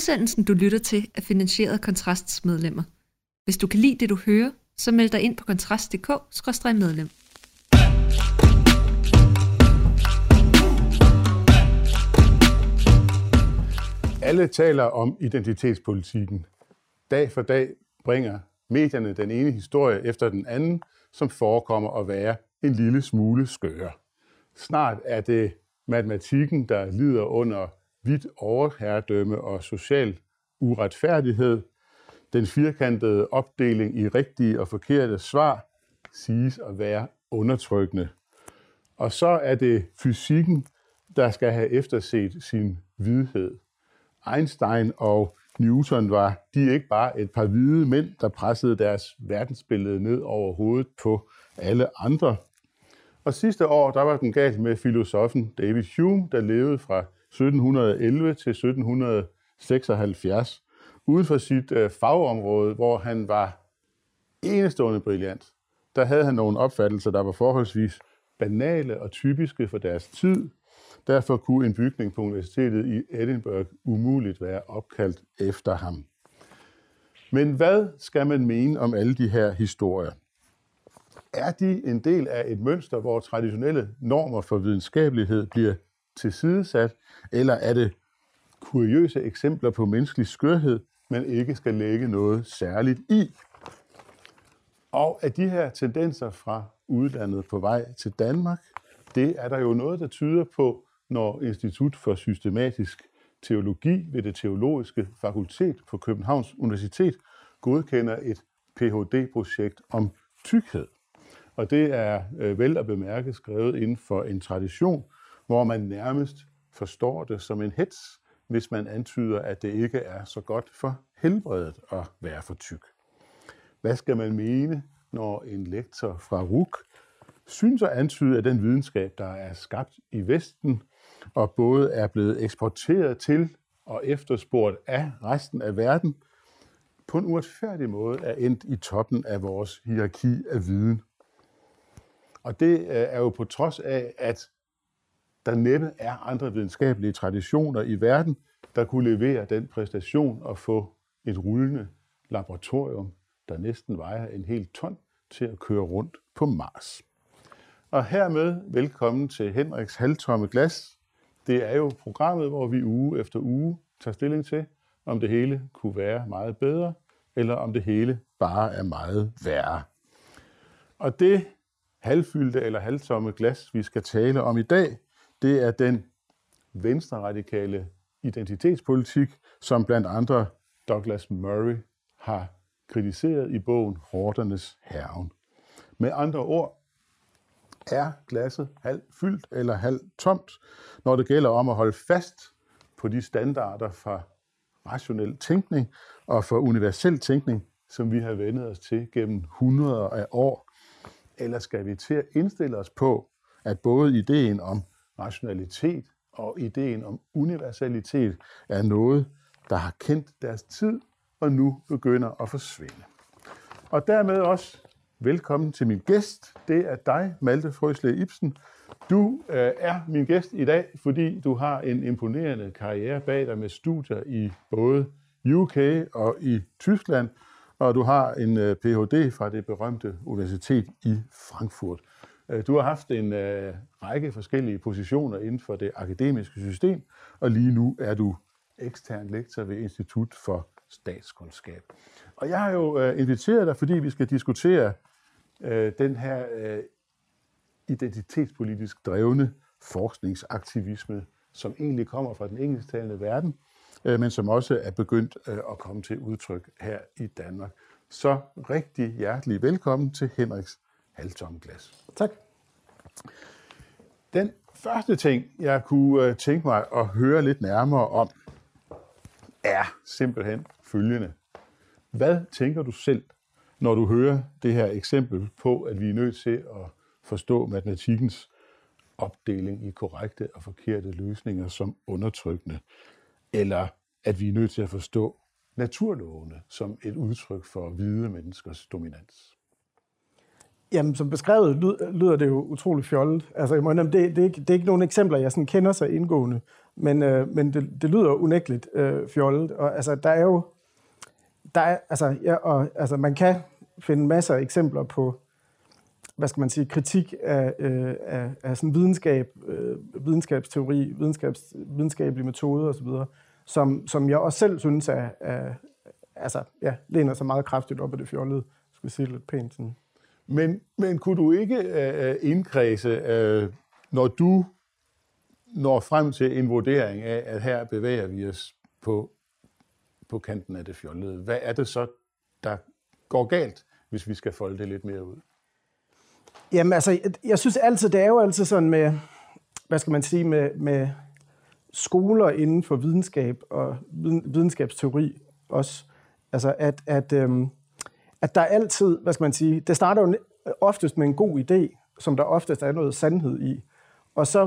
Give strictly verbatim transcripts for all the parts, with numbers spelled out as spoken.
Udsendelsen, du lytter til, er finansieret af Kontrasts medlemmer. Hvis du kan lide det, du hører, så meld dig ind på kontrast punktum d k skråstreg medlem. Alle taler om identitetspolitikken. Dag for dag bringer medierne den ene historie efter den anden, som forekommer at være en lille smule skøre. Snart er det matematikken, der lider under vidt overherredømme og social uretfærdighed. Den firkantede opdeling i rigtige og forkerte svar siges at være undertrykkende. Og så er det fysikken, der skal have efterset sin vidhed. Einstein og Newton var de ikke bare et par hvide mænd, der pressede deres verdensbillede ned over hovedet på alle andre. Og sidste år, der var den galt med filosofen David Hume, der levede fra sytten elleve til sytten seksoghalvfjerds, uden for sit øh, fagområde, hvor han var enestående brillant. Der havde han nogle opfattelser, der var forholdsvis banale og typiske for deres tid. Derfor kunne en bygning på universitetet i Edinburgh umuligt være opkaldt efter ham. Men hvad skal man mene om alle de her historier? Er de en del af et mønster, hvor traditionelle normer for videnskabelighed bliver tilsidesat, eller er det kuriøse eksempler på menneskelig skørhed, man ikke skal lægge noget særligt i? Og er de her tendenser fra udlandet på vej til Danmark? Det er der jo noget, der tyder på, når Institut for Systematisk Teologi ved det Teologiske Fakultet på Københavns Universitet godkender et P H D-projekt om tykkhed. Og det er øh, vel at bemærke skrevet inden for en tradition, hvor man nærmest forstår det som en hets, hvis man antyder, at det ikke er så godt for helbredet at være for tyk. Hvad skal man mene, når en lektor fra R U C synes at antyde, at den videnskab, der er skabt i Vesten, og både er blevet eksporteret til og efterspurgt af resten af verden, på en uretfærdig måde er endt i toppen af vores hierarki af viden. Og det er jo på trods af, at der næppe er andre videnskabelige traditioner i verden, der kunne levere den præstation og få et rullende laboratorium, der næsten vejer en hel ton, til at køre rundt på Mars. Og hermed velkommen til Henriks halvtomme glas. Det er jo programmet, hvor vi uge efter uge tager stilling til, om det hele kunne være meget bedre, eller om det hele bare er meget værre. Og det halvfyldte eller halvtomme glas, vi skal tale om i dag, det er den venstreradikale identitetspolitik, som blandt andre Douglas Murray har kritiseret i bogen Hordernes Hærgen. Med andre ord er glasset halvt fyldt eller halvt tomt, når det gælder om at holde fast på de standarder for rationel tænkning og for universel tænkning, som vi har vendet os til gennem hundreder af år. Eller skal vi til at indstille os på, at både ideen om rationalitet og ideen om universalitet er noget, der har kendt deres tid og nu begynder at forsvinde. Og dermed også velkommen til min gæst. Det er dig, Malte Frøslev Ibsen. Du øh, er min gæst i dag, fordi du har en imponerende karriere bag dig med studier i både U K og i Tyskland, og du har en øh, P H D fra det berømte universitet i Frankfurt. Øh, du har haft en øh, række forskellige positioner inden for det akademiske system, og lige nu er du ekstern lektor ved Institut for Statskundskab. Og jeg har jo øh, inviteret dig, fordi vi skal diskutere øh, den her øh, identitetspolitisk drevne forskningsaktivisme, som egentlig kommer fra den engelsktalende verden, øh, men som også er begyndt øh, at komme til udtryk her i Danmark. Så rigtig hjertelig velkommen til Henriks halvtomme glas. Tak. Den første ting, jeg kunne øh, tænke mig at høre lidt nærmere om, er simpelthen følgende. Hvad tænker du selv, når du hører det her eksempel på, at vi er nødt til at forstå matematikkens opdeling i korrekte og forkerte løsninger som undertrykkende, eller at vi er nødt til at forstå naturlovene som et udtryk for hvide menneskers dominans? Jamen, som beskrevet lyder det jo utroligt fjollet. Altså, jeg må indrømme, det, det, er ikke, det er ikke nogen eksempler, jeg sådan kender så indgående, men, øh, men det, det lyder unægteligt øh, fjollet. Og altså, der er jo... Der er, altså, ja, og, altså, man kan finde masser af eksempler på, hvad skal man sige, kritik af, øh, af, af sådan videnskab, øh, videnskabsteori, videnskabs, videnskabelige metoder osv., som, som jeg også selv synes er, er altså, ja, læner sig meget kraftigt op af det fjollede, skal vi sige lidt pænt sådan. Men, men kunne du ikke øh, indkredse, øh, når du når frem til en vurdering af, at her bevæger vi os på, på kanten af det fjollede, hvad er det så, der går galt, hvis vi skal folde det lidt mere ud? Jamen altså, jeg, jeg synes altid, det er jo altid sådan med, hvad skal man sige, med, med skoler inden for videnskab og viden, videnskabsteori også, altså at, at, øhm, at der altid, hvad skal man sige, det starter jo oftest med en god idé, som der oftest er noget sandhed i, og så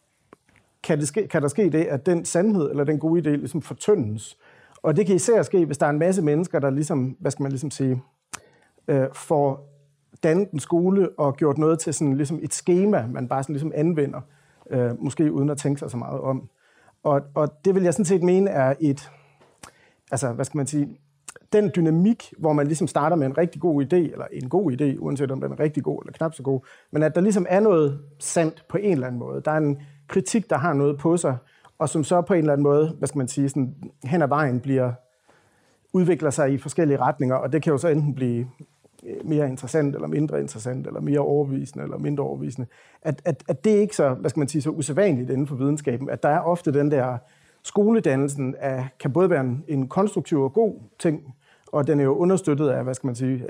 kan, det ske, kan der ske det, at den sandhed eller den gode idé ligesom fortyndes, og det kan især ske, hvis der er en masse mennesker, der ligesom, hvad skal man ligesom sige, øh, får dannet en skole og gjort noget til sådan ligesom et skema, man bare sådan ligesom anvender, øh, måske uden at tænke sig så meget om. Og, og det vil jeg sådan set mene er et, altså hvad skal man sige, den dynamik, hvor man ligesom starter med en rigtig god idé, eller en god idé, uanset om den er rigtig god eller knap så god, men at der ligesom er noget sandt på en eller anden måde. Der er en kritik, der har noget på sig, og som så på en eller anden måde, hvad skal man sige, sådan hen ad vejen bliver, udvikler sig i forskellige retninger, og det kan jo så enten blive mere interessant, eller mindre interessant, eller mere overbevisende, eller mindre overbevisende. At, at, at det er ikke så, hvad skal man sige, så usædvanligt inden for videnskaben, at der er ofte den der skoledannelsen af, kan både være en, en konstruktiv og god ting, og den er jo understøttet af, hvad skal man sige,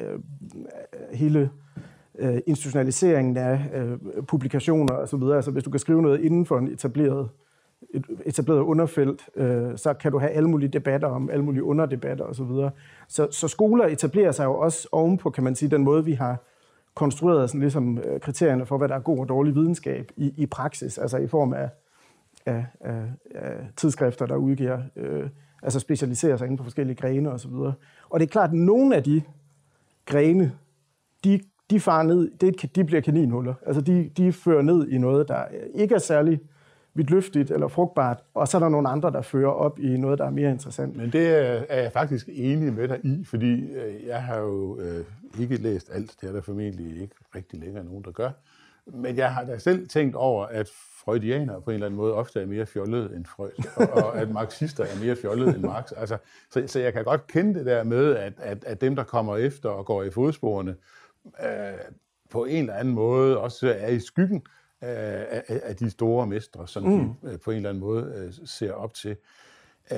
hele institutionaliseringen af publikationer og så videre. Altså hvis du kan skrive noget inden for en etableret et etableret underfelt, øh, så kan du have alle mulige debatter om alle mulige underdebatter osv. Så, så, så skoler etablerer sig jo også ovenpå, kan man sige, den måde, vi har konstrueret sådan ligesom, øh, kriterierne for, hvad der er god og dårlig videnskab i, i praksis, altså i form af, af, af, af tidsskrifter, der udgiver, øh, altså specialiserer sig inden for forskellige grene osv. Og, og det er klart, at nogle af de grene, de, de farer ned, det, de bliver kaninhuller. Altså de, de fører ned i noget, der ikke er særlig vidtløftigt eller frugtbart, og så er der nogle andre, der fører op i noget, der er mere interessant. Men det er jeg faktisk enig med dig i, fordi jeg har jo øh, ikke læst alt, det er der formentlig ikke rigtig længere nogen, der gør, men jeg har da selv tænkt over, at freudianere på en eller anden måde ofte er mere fjollede end Freud, og, og at marxister er mere fjollede end Marx. Altså, så, så jeg kan godt kende det der med, at, at, at dem, der kommer efter og går i fodsporene, øh, på en eller anden måde også er i skyggen Af, af, af de store mestre, som mm. de på en eller anden måde uh, ser op til. Uh,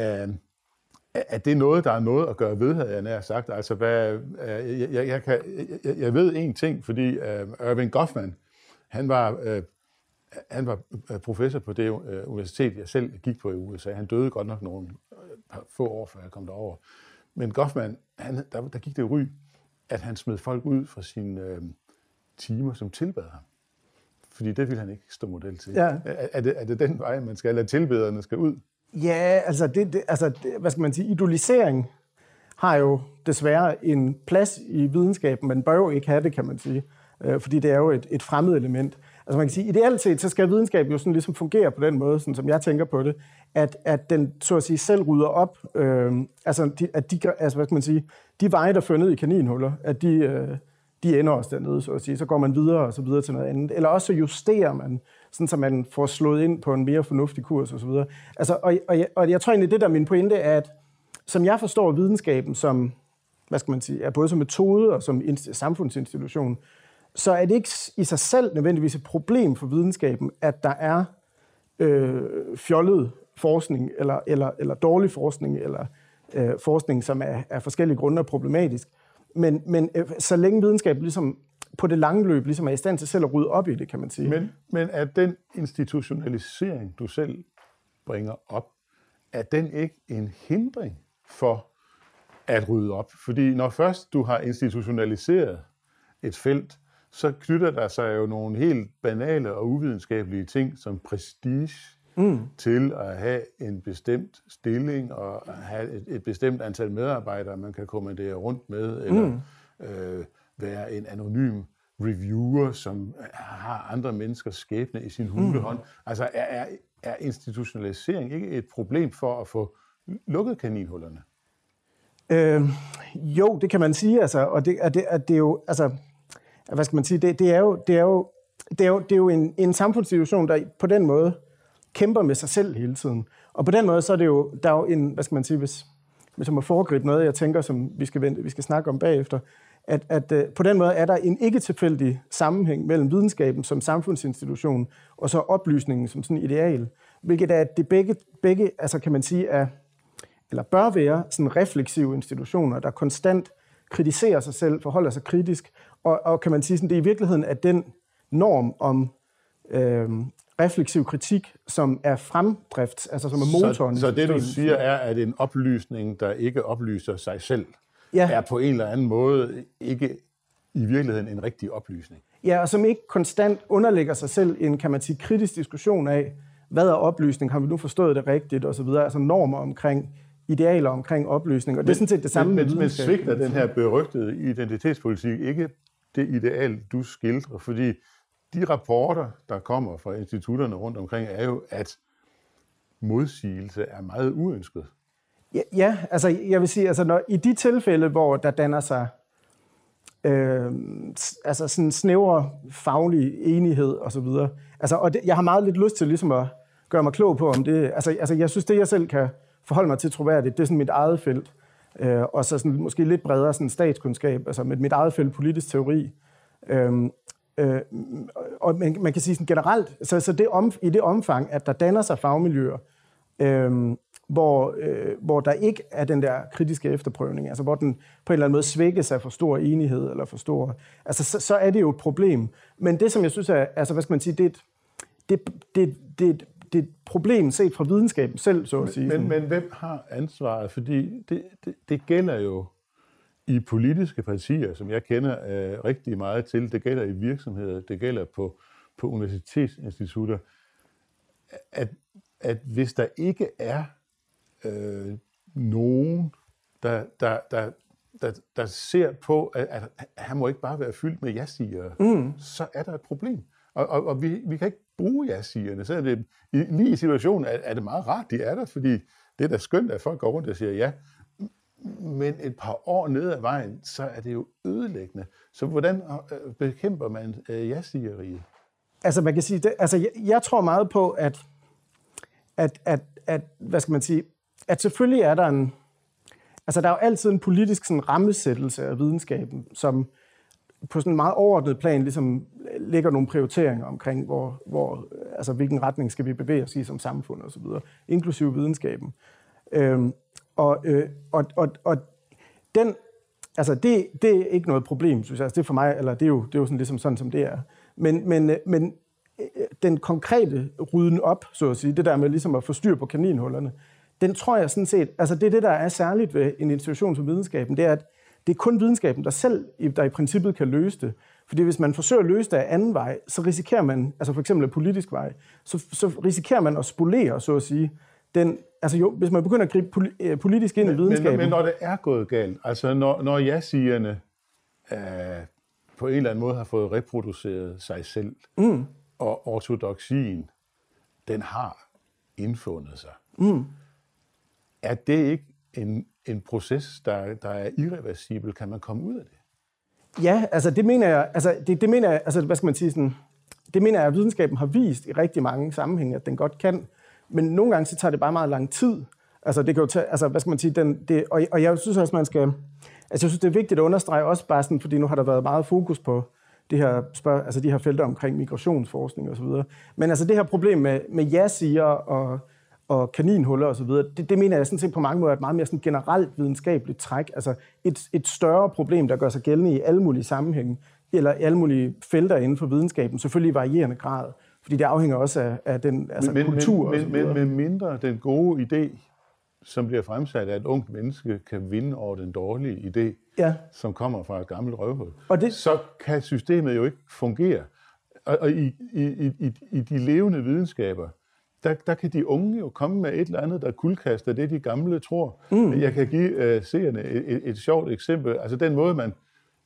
er det noget, der er noget at gøre ved, havde jeg nær sagt? Altså, hvad, uh, jeg, jeg, jeg, kan, jeg, jeg ved en ting, fordi uh, Erving Goffman, han var, uh, han var professor på det uh, universitet, jeg selv gik på i U S A. Han døde godt nok nogle uh, få år, før jeg kom derover. Men Goffman, han, der, der gik det ry, at han smed folk ud fra sine uh, timer, som tilbad ham. Fordi det vil han ikke stå model til. Ja. Er, er, det, er det den vej, man skal, eller tilbederne skal ud? Ja, altså, det, det, altså det, hvad skal man sige, idolisering har jo desværre en plads i videnskaben, men bør jo ikke have det, kan man sige, øh, fordi det er jo et, et fremmed element. Altså man kan sige, ideelt set, så skal videnskab jo sådan ligesom fungere på den måde, sådan som jeg tænker på det, at, at den så at sige selv rydder op, øh, altså, de, at de, altså hvad skal man sige, de veje, der fører ned i kaninhuller, at de... Øh, de ender også dernede, så at sige. Så går man videre og så videre til noget andet. Eller også så justerer man, sådan så man får slået ind på en mere fornuftig kurs og så videre. Altså, og, og, jeg, og jeg tror egentlig, det der er min pointe, er, at som jeg forstår videnskaben som, hvad skal man sige, er både som metode og som samfundsinstitution, så er det ikke i sig selv nødvendigvis et problem for videnskaben, at der er øh, fjollet forskning, eller, eller, eller dårlig forskning, eller øh, forskning, som er af forskellige grunde problematisk. Men, men så længe videnskab ligesom på det lange løb ligesom er i stand til selv at rydde op i det, kan man sige. Men, men er den institutionalisering, du selv bringer op, er den ikke en hindring for at rydde op? Fordi når først du har institutionaliseret et felt, så knytter der sig jo nogle helt banale og uvidenskabelige ting som prestige mm. til at have en bestemt stilling og have et, et bestemt antal medarbejdere, man kan kommandere rundt med, eller mm. øh, være en anonym reviewer, som har andre menneskers skæbne i sin hulehånd. Mm. Altså er, er, er institutionalisering ikke et problem for at få lukket kaninhullerne? Øh, jo, det kan man sige, altså, og det, at det, at det er jo, altså, hvad skal man sige, det, det er jo, det er jo, det er jo, det er jo en, en samfundssituation, der på den måde kæmper med sig selv hele tiden. Og på den måde, så er det jo, der er jo en, hvad skal man sige, hvis, hvis jeg må foregribe noget, jeg tænker, som vi skal, vente, vi skal snakke om bagefter, at, at uh, på den måde er der en ikke tilfældig sammenhæng mellem videnskaben som samfundsinstitution og så oplysningen som sådan ideal, hvilket er, at det begge, begge altså kan man sige, er, eller bør være sådan refleksive institutioner, der konstant kritiserer sig selv, forholder sig kritisk, og, og kan man sige, sådan, det er i virkeligheden at den norm om øh, refleksiv kritik, som er fremdrift, altså som er motoren. Så, så det, du siger, er, at en oplysning, der ikke oplyser sig selv, ja, er på en eller anden måde ikke i virkeligheden en rigtig oplysning. Ja, og som ikke konstant underlægger sig selv en, kan man sige, kritisk diskussion af, hvad er oplysning, har vi nu forstået det rigtigt, og så videre, altså normer omkring idealer omkring oplysning, og det er sådan set det samme men, med men svigter den her berygtede identitetspolitik ikke det ideal, du skildrer, fordi de rapporter, der kommer fra institutterne rundt omkring, er jo, at modsigelse er meget uønsket. Ja, ja, altså jeg vil sige, altså når, i de tilfælde, hvor der danner sig øh, altså sådan snævre faglig enighed og så videre, altså, og det, jeg har meget lidt lyst til ligesom at gøre mig klog på, om det, altså, altså jeg synes, det jeg selv kan forholde mig til troværdigt, det er sådan mit eget felt, øh, og så sådan, måske lidt bredere sådan statskundskab, altså med mit eget felt politisk teori. Øh, øh, og man, man kan sige sådan generelt, så, så det om, i det omfang, at der danner sig fagmiljøer, øh, hvor, øh, hvor der ikke er den der kritiske efterprøvning, altså hvor den på en eller anden måde svækkes af for stor enighed, eller for stor, altså så, så er det jo et problem. Men det, som jeg synes er, altså hvad skal man sige, det er et, det, det, det, det er et problem set fra videnskaben selv, så at sige. Men, men hvem har ansvaret? Fordi det, det, det gælder jo i politiske partier, som jeg kender øh, rigtig meget til. Det gælder i virksomheder, det gælder på, på universitetsinstitutter, at, at hvis der ikke er øh, nogen, der, der, der, der, der ser på, at, at han må ikke bare være fyldt med ja-sigere, mm. så er der et problem. Og, og, og vi, vi kan ikke bruge ja-sigerne. Så er det, lige i situationen er, er det meget rart, de er der, fordi det er da skønt, at folk går rundt og siger ja. Men et par år ned ad vejen, så er det jo ødelæggende. Så hvordan bekæmper man ja-sigeriet? Altså man kan sige, det, altså jeg, jeg tror meget på, at, at, at, at, hvad skal man sige, at selvfølgelig er der en, altså der er jo altid en politisk sådan rammesættelse af videnskaben, som på sådan en meget overordnet plan ligesom lægger nogle prioriteringer omkring, hvor, hvor, altså hvilken retning skal vi bevæge os i som samfund og så videre, inklusive videnskaben. Øhm, og, øh, og, og, og den, altså det, det er ikke noget problem, synes jeg. Altså det er for mig, eller det er jo, det er jo sådan, ligesom sådan, som det er. Men, men, men den konkrete rydden op, så at sige, det der med ligesom at få styr på kaninhullerne, den tror jeg sådan set, altså det er det, der er særligt ved en institution som videnskaben, det er, at det er kun videnskaben, der selv, der i princippet kan løse det. Fordi hvis man forsøger at løse det af anden vej, så risikerer man, altså for eksempel af politisk vej, så, så risikerer man at spolere, så at sige, den, altså jo, hvis man begynder at gribe politisk ind men, i videnskaben. Men, men når det er gået galt, altså når, når ja-sigerne øh, på en eller anden måde har fået reproduceret sig selv, mm. og ortodoksien, den har indfundet sig, mm. er det ikke en, en proces, der, der er irreversibel? Kan man komme ud af det? Ja, altså det mener jeg, altså det, det mener jeg, altså hvad skal man sige sådan, det mener jeg, at videnskaben har vist i rigtig mange sammenhænge, at den godt kan, men nogle gange så tager det bare meget lang tid. Altså det kan jo tage, altså hvad skal man sige, den, det, og, og jeg synes også, man skal, altså jeg synes, det er vigtigt at understrege også bare sådan, fordi nu har der været meget fokus på det her, spørg, altså de her felter omkring migrationsforskning og så videre. Men altså det her problem med, med ja-siger og, og kaninhuller og så videre, det, det mener jeg sådan set på mange måder er et meget mere sådan generelt videnskabeligt træk. Altså et, et større problem, der gør sig gældende i alle mulige sammenhænge, eller i alle mulige felter inden for videnskaben, selvfølgelig i varierende grad. Fordi det afhænger også af, af den altså men, kultur men, og så videre. Men, men mindre den gode idé, som bliver fremsat af et ungt menneske, kan vinde over den dårlige idé, ja. Som kommer fra et gammelt røvhul, og det, så kan systemet jo ikke fungere. Og, og i, i, i, i de levende videnskaber, der, der kan de unge jo komme med et eller andet, der kuldkaster det, de gamle tror. Mm. Jeg kan give uh, seerne et, et, et sjovt eksempel. Altså den måde, man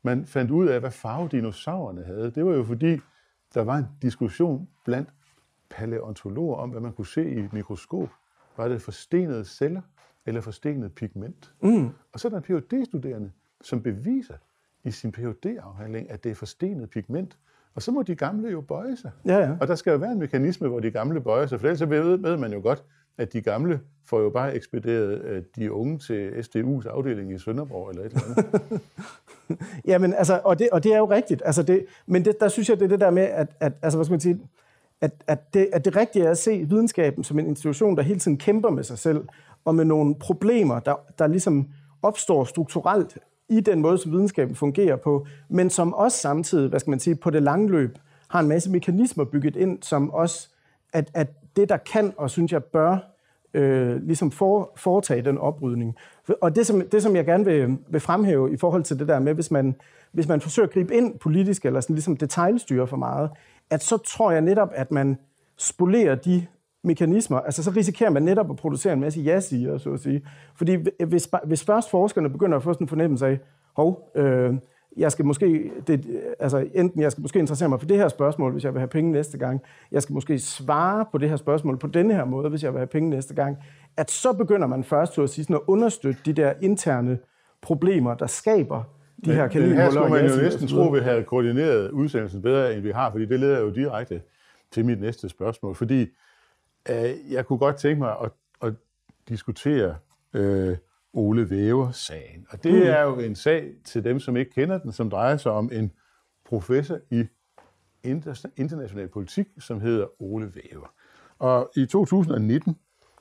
man fandt ud af, hvad farve dinosaurerne havde. Det var jo fordi, der var en diskussion blandt palæontologer om, hvad man kunne se i et mikroskop. Var det forstenede celler eller forstenet pigment? Mm. Og så er der en P H D-studerende, som beviser i sin P H D-afhandling, at det er forstenet pigment. Og så må de gamle jo bøje sig. Ja, ja. Og der skal jo være en mekanisme, hvor de gamle bøjer sig. For ellers ved, ved man jo godt, at de gamle får jo bare ekspederet de unge til S D U's afdeling i Sønderborg eller et eller andet. Jamen, altså, og det, og det er jo rigtigt. Altså det, men det, der synes jeg, det er det der med, at, at, altså, hvad skal man sige, at, at, det, at det rigtige er at se videnskaben som en institution, der hele tiden kæmper med sig selv, og med nogle problemer, der, der ligesom opstår strukturelt i den måde, som videnskaben fungerer på, men som også samtidig, hvad skal man sige, på det lange løb, har en masse mekanismer bygget ind, som også, at, at det, der kan, og synes jeg, bør øh, ligesom for, foretage den oprydning. Og det som, det, som jeg gerne vil, vil fremhæve i forhold til det der med, hvis man, hvis man forsøger at gribe ind politisk, eller sådan ligesom detailstyre for meget, at så tror jeg netop, at man spolerer de mekanismer, altså så risikerer man netop at producere en masse ja-siger, så at sige. Fordi hvis, hvis først forskerne begynder at få sådan en fornemmelse af, hov, øh, jeg skal måske, det, altså enten jeg skal måske interessere mig for det her spørgsmål, hvis jeg vil have penge næste gang, jeg skal måske svare på det her spørgsmål på denne her måde, hvis jeg vil have penge næste gang, at så begynder man først så at sige sådan at understøtte de der interne problemer, der skaber de men, her kaninhuller. Men her skulle man jo næsten tro, at vi havde koordineret udsendelsen bedre, end vi har, fordi det leder jo direkte til mit næste spørgsmål, fordi øh, jeg kunne godt tænke mig at, at diskutere øh, Ole Wæver-sagen. Og det mm. er jo en sag til dem, som ikke kender den, som drejer sig om en professor i inter- international politik, som hedder Ole Wæver. Og i to tusind nitten,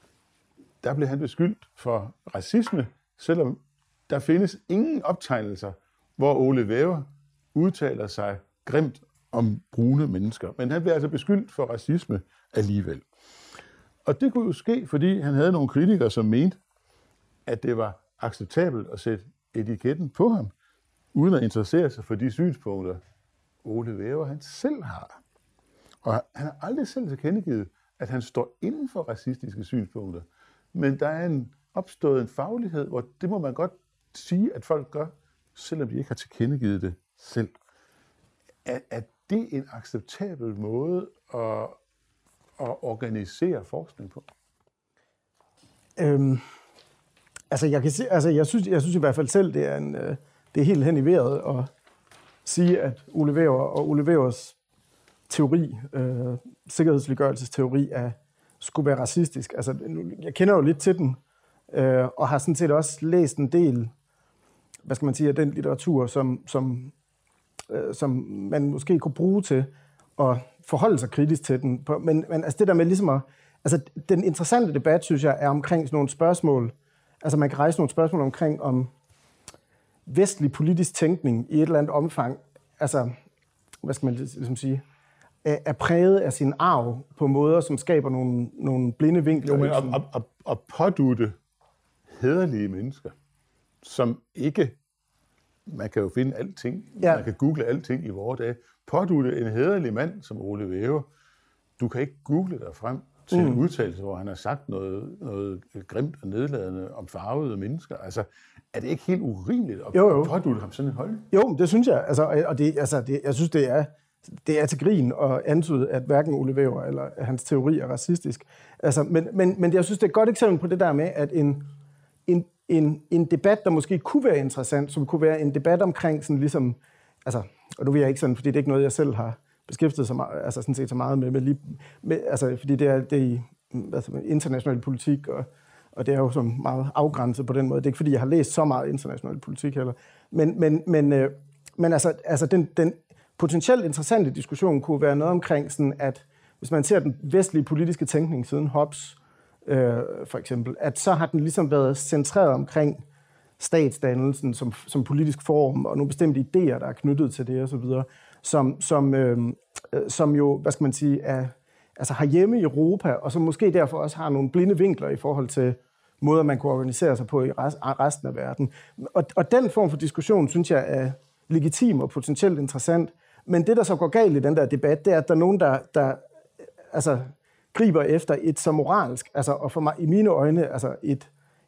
der blev han beskyldt for racisme, selvom der findes ingen optegnelser, hvor Ole Wæver udtaler sig grimt om brune mennesker. Men han blev altså beskyldt for racisme alligevel. Og det kunne jo ske, fordi han havde nogle kritikere, som mente, at det var acceptabelt at sætte etiketten på ham, uden at interessere sig for de synspunkter, Ole Wæver han selv har. Og han har aldrig selv tilkendegivet, at han står inden for racistiske synspunkter. Men der er en opstået en faglighed, hvor det må man godt sige, at folk gør, selvom de ikke har tilkendegivet det selv. Er, er det en acceptabel måde at, at organisere forskning på? Øhm, altså, jeg kan se, altså jeg synes, jeg synes i hvert fald selv, det er, en, det er helt hen i vejret at sige, at Ole Wæver og Ole Wævers teori, øh, sikkerhedsliggørelsesteori, er, skulle være racistisk. Altså, jeg kender jo lidt til den, øh, og har sådan set også læst en del, hvad skal man sige, af den litteratur, som, som, øh, som man måske kunne bruge til at forholde sig kritisk til den. Men, men altså det der med ligesom at, altså den interessante debat, synes jeg, er omkring sådan nogle spørgsmål, altså man kan rejse nogle spørgsmål omkring, om vestlig politisk tænkning i et eller andet omfang, altså, hvad skal man ligesom sige, er præget af sin arv på måder, som skaber nogle, nogle blinde vinkler. Jo, men at, at, at pådutte hæderlige mennesker, som ikke, man kan jo finde alting, ja. Man kan google alting i vore dage, pådutte en hæderlig mand som Ole Wæver, du kan ikke google dig frem til mm. en udtalelse, hvor han har sagt noget, noget grimt og nedladende om farvede mennesker. Altså, er det ikke helt urimeligt at jo, jo. pådutte ham sådan en holdning? Jo, det synes jeg. Altså, og det, altså, det, jeg synes, det er, det er til grin at antyde, at hverken Ole Wæver eller hans teori er racistisk. Altså, men, men, men jeg synes, det er et godt eksempel på det der med, at en, en, en, en debat, der måske kunne være interessant, som kunne være en debat omkring sådan ligesom, altså, og nu vil jeg ikke sådan, fordi det er ikke noget, jeg selv har beskæftiget sig meget, altså sådan set så meget med, med, lige, med altså, fordi det er, det er i altså, international politik, og, og det er jo så meget afgrænset på den måde. Det er ikke, fordi jeg har læst så meget international politik heller. Men, men, men, øh, men altså, altså den, den potentielt interessante diskussion kunne være noget omkring, sådan at hvis man ser den vestlige politiske tænkning siden Hobbes, øh, for eksempel, at så har den ligesom været centreret omkring statsdannelsen som, som politisk form, og nogle bestemte idéer, der er knyttet til det osv., som, som, øh, som jo, hvad skal man sige, er, altså har hjemme i Europa, og som måske derfor også har nogle blinde vinkler i forhold til måder, man kunne organisere sig på i resten af verden. Og, og den form for diskussion, synes jeg, er legitim og potentielt interessant. Men det, der så går galt i den der debat, det er, at der er nogen, der, der altså, griber efter et så moralsk, altså, og for mig, i mine øjne, altså et,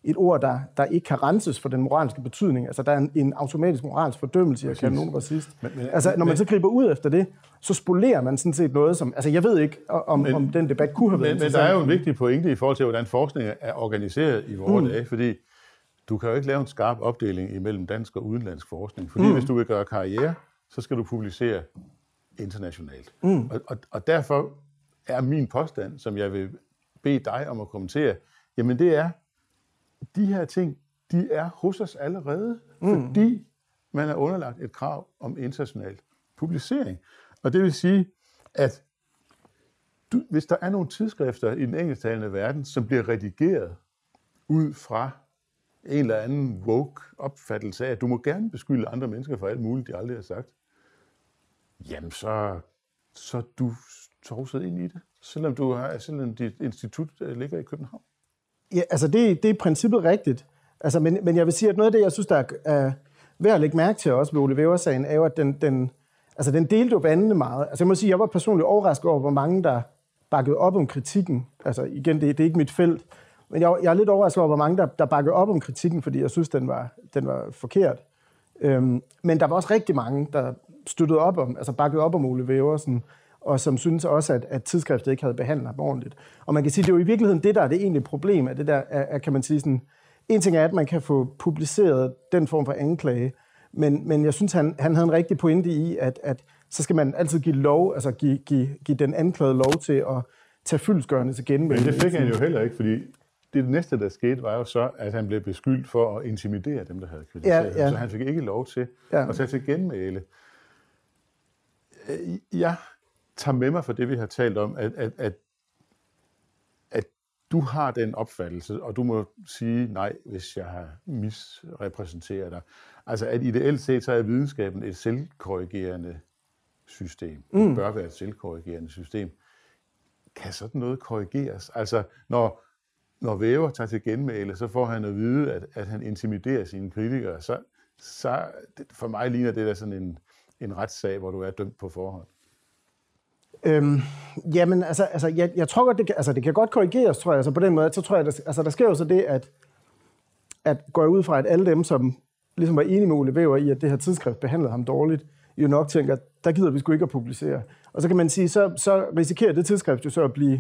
et ord, der, der ikke kan renses for den moralske betydning. Altså, der er en, en automatisk moralsk fordømmelse, jeg kan nogen racist. Men, men, altså, når man men, så griber ud efter det, så spolerer man sådan set noget, som... Altså, jeg ved ikke, om, men, om den debat kunne have været men, men der er jo en vigtig pointe i forhold til, hvordan forskning er organiseret i vores mm. dage, fordi du kan jo ikke lave en skarp opdeling imellem dansk og udenlandsk forskning, fordi mm. hvis du vil gøre karriere, så skal du publicere internationalt. Mm. Og, og, og derfor er min påstand, som jeg vil bede dig om at kommentere, jamen det er, de her ting, de er hos os allerede, mm. fordi man er underlagt et krav om international publicering. Og det vil sige, at du, hvis der er nogle tidsskrifter i den engelsktalende verden, som bliver redigeret ud fra en eller anden woke opfattelse af, at du må gerne beskylde andre mennesker for alt muligt, de aldrig har sagt, jamen så, så er du tovset ind i det, selvom, du har, selvom dit institut ligger i København. Ja, altså det, det er i princippet rigtigt. Altså, men, men jeg vil sige, at noget af det, jeg synes, der er værd at lægge mærke til også ved Ole Wæver-sagen, er jo, at den, den, altså, den delte jo vandene meget. Altså jeg må sige, jeg var personligt overrasket over, hvor mange der bakkede op om kritikken. Altså igen, det, det er ikke mit felt. Men jeg, jeg er lidt overrasket over, hvor mange der, der bakkede op om kritikken, fordi jeg synes, den var, den var forkert. Øhm, men der var også rigtig mange, der støttede op om, altså bakkede op om Ole Wæver, og som synes også, at, at tidsskriftet ikke havde behandlet ham ordentligt. Og man kan sige, det er jo i virkeligheden det, der er det egentlige problem, at det der er, kan man sige sådan, en ting er, at man kan få publiceret den form for anklage, men, men jeg synes, han, han havde en rigtig pointe i, at, at så skal man altid give lov, altså give, give, give den anklagede lov til at tage fyldestgørende til genmæle. Men det fik han jo heller ikke, fordi det næste, der skete, var jo så, at han blev beskyldt for at intimidere dem, der havde kritiseret ja, ja. ham. Så han fik ikke lov til ja. at tage til genmæle. Jeg tager med mig for det, vi har talt om, at, at, at, at du har den opfattelse, og du må sige nej, hvis jeg har misrepræsenteret dig. Altså, at ideelt set, så er videnskaben et selvkorrigerende system. Mm. Det bør være et selvkorrigerende system. Kan sådan noget korrigeres? Altså, når, når Wæver tager til genmæle, så får han at vide, at, at han intimiderer sine kritikere. Så, så for mig ligner det der sådan en, en retssag, hvor du er dømt på forhånd. Øhm, jamen, altså, altså jeg, jeg tror godt, det kan, altså, det kan godt korrigeres, tror jeg. Altså, på den måde, så tror jeg, der, altså, der sker jo så det, at, at går jeg ud fra, at alle dem, som ligesom var enige med Ole Wæver i, at det her tidsskrift behandlede ham dårligt, jo nok tænker, at der gider vi sgu ikke at publicere. Og så kan man sige, så, så risikerer det tidsskrift jo så at blive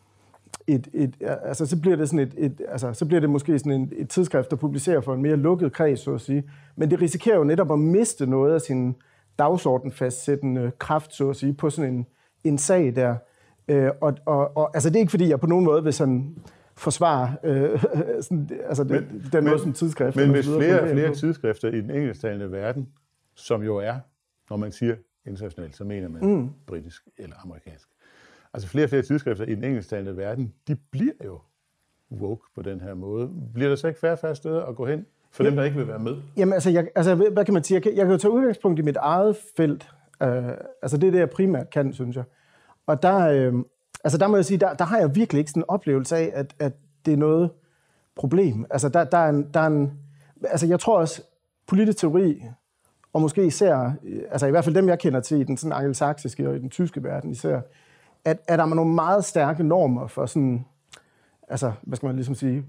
et, et altså så bliver det sådan et, et altså så bliver det måske sådan en, et tidsskrift, der publicerer for en mere lukket kreds, så at sige. Men det risikerer jo netop at miste noget af sin dagsordenfastsættende kraft, så at sige, på sådan en, en sag der. Øh, og, og, og altså det er ikke fordi, jeg på nogen måde vil sådan forsvare øh, sådan, altså det, men, den men, måde, som tidsskrifter... Men hvis flere, flere tidsskrifter i den engelsktalende verden, som jo er, når man siger internationalt, så mener man mm. britisk eller amerikansk. Altså flere og flere tidsskrifter i den engelsktalende verden, de bliver jo woke på den her måde. Bliver der så ikke færre færre steder at gå hen for ja. dem, der ikke vil være med? Jamen altså, jeg, altså hvad kan man sige? Jeg kan, jeg kan jo tage udgangspunkt i mit eget felt. Uh, altså det er det, jeg primært kan, synes jeg. Og der, uh, altså der må jeg sige, der, der har jeg virkelig ikke sådan en oplevelse af, at, at det er noget problem. Altså der, der, er en, der er en... Altså jeg tror også, politisk teori, og måske især, altså i hvert fald dem, jeg kender til i den sådan angelsaksiske og i den tyske verden især, at, at der er nogle meget stærke normer for sådan, altså, hvad skal man ligesom sige,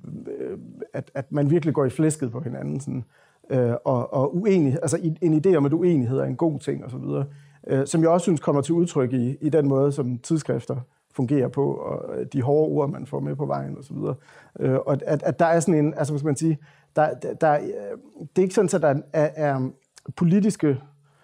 at, at man virkelig går i flæsket på hinanden, sådan, øh, og, og uenig, altså en idé om, at uenighed er en god ting, og så videre, øh, som jeg også synes kommer til udtryk i, i den måde, som tidsskrifter fungerer på, og de hårde ord, man får med på vejen, og så videre. Øh, og at, at der er sådan en, altså hvad skal man sige, der, der, der, det er ikke sådan, at der er, er politiske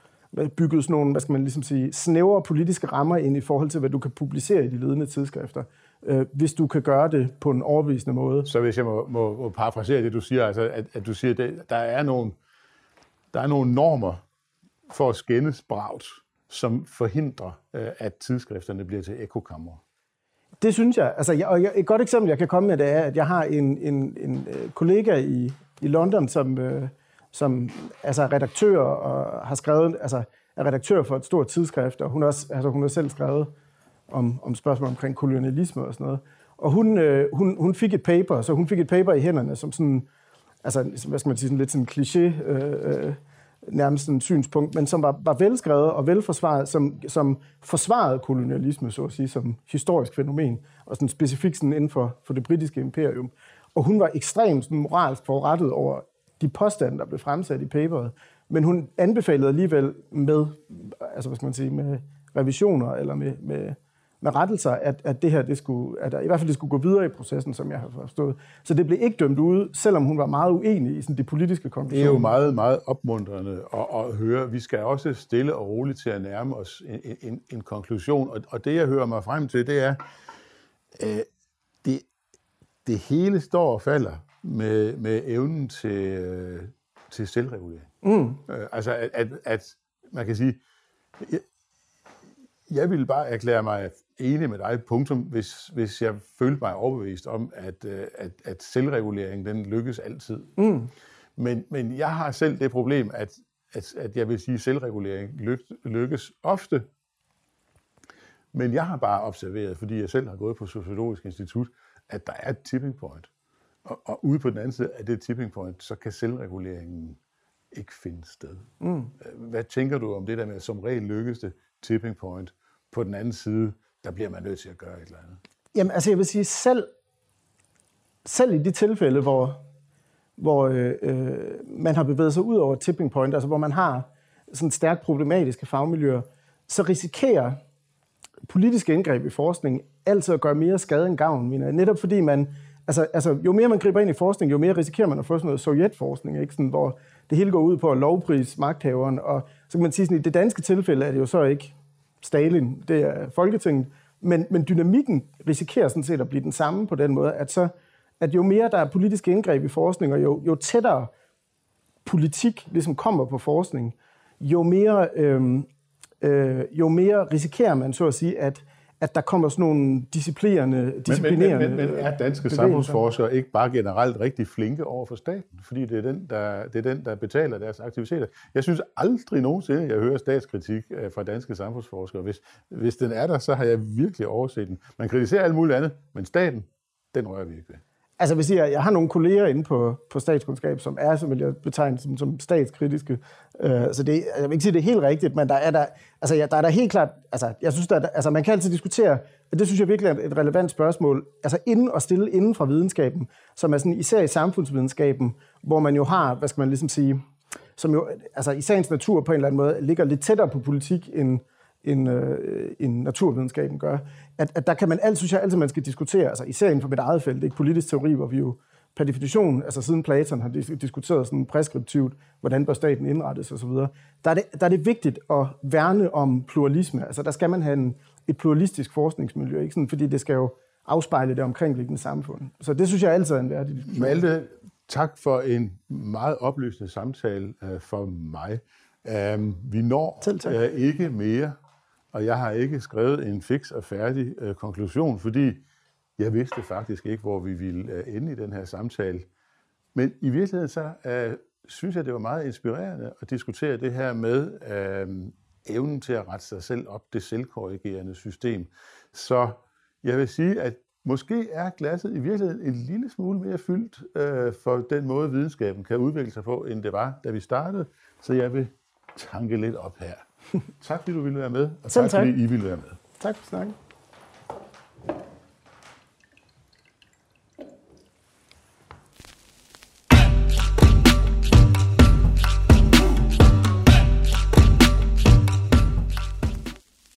bygget sådan nogle, hvad skal man ligesom sige, snævre politiske rammer ind i forhold til, hvad du kan publicere i de ledende tidsskrifter, øh, hvis du kan gøre det på en overbevisende måde. Så hvis jeg må, må, må parafrasere det, du siger, altså, at, at du siger, at der er nogle, der er nogle normer for at skændes bragt, som forhindrer, øh, at tidsskrifterne bliver til ekokammer. Det synes jeg. Altså, jeg, og jeg, et godt eksempel, jeg kan komme med, det er, at jeg har en, en, en kollega i, i London, som... Øh, som altså er redaktør og har skrevet, altså er redaktør for et stort tidsskrift, og hun også, altså hun har selv skrevet om, om spørgsmål omkring kolonialisme og sådan noget. Og hun, øh, hun, hun fik et paper, så hun fik et paper i hænderne, som sådan, altså hvad skal man sige, sådan lidt sådan kliché, øh, øh, nærmest en synspunkt, men som var, var velskrevet og velforsvaret, som, som forsvarede kolonialisme, så at sige, som historisk fænomen, og sådan specifikt sådan inden for, for det britiske imperium. Og hun var ekstremt sådan, moralsk forrettet over de påstande, der blev fremsat i paperet. Men hun anbefalede alligevel med, altså hvad skal man sige, med revisioner eller med, med, med rettelser, at, at det her, det skulle, at der, i hvert fald det skulle gå videre i processen, som jeg har forstået. Så det blev ikke dømt ud, selvom hun var meget uenig i sådan, de politiske konklusioner. Det er jo meget, meget opmuntrende at, at høre. Vi skal også stille og roligt til at nærme os en, en, en konklusion. Og, og det, jeg hører mig frem til, det er, øh, det, det hele står og falder med, med evnen til, øh, til selvregulering. Mm. Øh, altså, at, at, at man kan sige, jeg, jeg ville bare erklære mig enig med dig, punktum, hvis, hvis jeg følte mig overbevist om, at, at, at selvregulering, den lykkes altid. Mm. Men, men jeg har selv det problem, at, at, at jeg vil sige, at selvregulering lykkes ofte. Men jeg har bare observeret, fordi jeg selv har gået på Sociologisk Institut, at der er et tipping point. Og, og ude på den anden side af det tipping point, så kan selvreguleringen ikke finde sted. Mm. Hvad tænker du om det der med, at som regel lykkes det tipping point? På den anden side, der bliver man nødt til at gøre et eller andet. Jamen, altså jeg vil sige, selv, selv i de tilfælde, hvor, hvor øh, man har bevæget sig ud over tipping point, altså hvor man har sådan stærkt problematiske fagmiljøer, så risikerer politiske indgreb i forskning altid at gøre mere skade end gavn, mener jeg. Netop fordi man, altså, altså jo mere man griber ind i forskning, jo mere risikerer man at få sådan noget sovjetforskning, ikke? Sådan, hvor det hele går ud på at lovprise magthaveren, og så kan man sige, sådan, i det danske tilfælde er det jo så ikke Stalin, det er Folketinget, men, men dynamikken risikerer sådan set at blive den samme på den måde, at, så, at jo mere der er politiske indgreb i forskning, og jo, jo tættere politik ligesom kommer på forskning, jo mere, øh, øh, jo mere risikerer man så at sige, at, at der kommer sådan nogle disciplinerende, disciplinerende men, men, men, men er danske bevægelser. Samfundsforskere ikke bare generelt rigtig flinke over for staten? Fordi det er, den, der, det er den, der betaler deres aktiviteter. Jeg synes aldrig nogensinde, jeg hører statskritik fra danske samfundsforskere. Hvis, hvis den er der, så har jeg virkelig overset den. Man kritiserer alt muligt andet, men staten, den rører vi ikke ved. Altså, hvis jeg, jeg har nogle kolleger inde på, på statskundskab, som er, som vil jeg betegne som, som statskritiske. Uh, så det, jeg vil ikke sige, det er helt rigtigt, men der er der, altså, ja, der er der helt klart, altså, jeg synes, der er, altså, man kan altid diskutere, og det synes jeg virkelig er et relevant spørgsmål, altså inden og stille inden for videnskaben, som er sådan, især i samfundsvidenskaben, hvor man jo har, hvad skal man ligesom sige, som jo, altså i sagens natur på en eller anden måde, ligger lidt tættere på politik, end end, øh, end naturvidenskaben gør. At, at der kan man alt, synes jeg altid, man skal diskutere, altså især inden for mit eget felt, ikke politisk teori, hvor vi jo per definition, altså siden Platon har diskuteret sådan preskriptivt, hvordan bør staten indrettes osv., der er, det, der er det vigtigt at værne om pluralisme. Altså der skal man have en, et pluralistisk forskningsmiljø, ikke? Sådan, fordi det skal jo afspejle det omkringliggende samfund. Så det synes jeg altid er en værdig diskussion. Malte, tak for en meget oplysende samtale uh, for mig. Um, vi når uh, ikke mere, og jeg har ikke skrevet en fix og færdig uh, konklusion, fordi jeg vidste faktisk ikke, hvor vi ville uh, ende i den her samtale. Men i virkeligheden så uh, synes jeg, det var meget inspirerende at diskutere det her med uh, evnen til at rette sig selv op, det selvkorrigerende system. Så jeg vil sige, at måske er glasset i virkeligheden en lille smule mere fyldt uh, for den måde, videnskaben kan udvikle sig på, end det var, da vi startede. Så jeg vil tanke lidt op her. Tak fordi du ville være med, og tak, tak fordi I ville være med. Tak for snakken.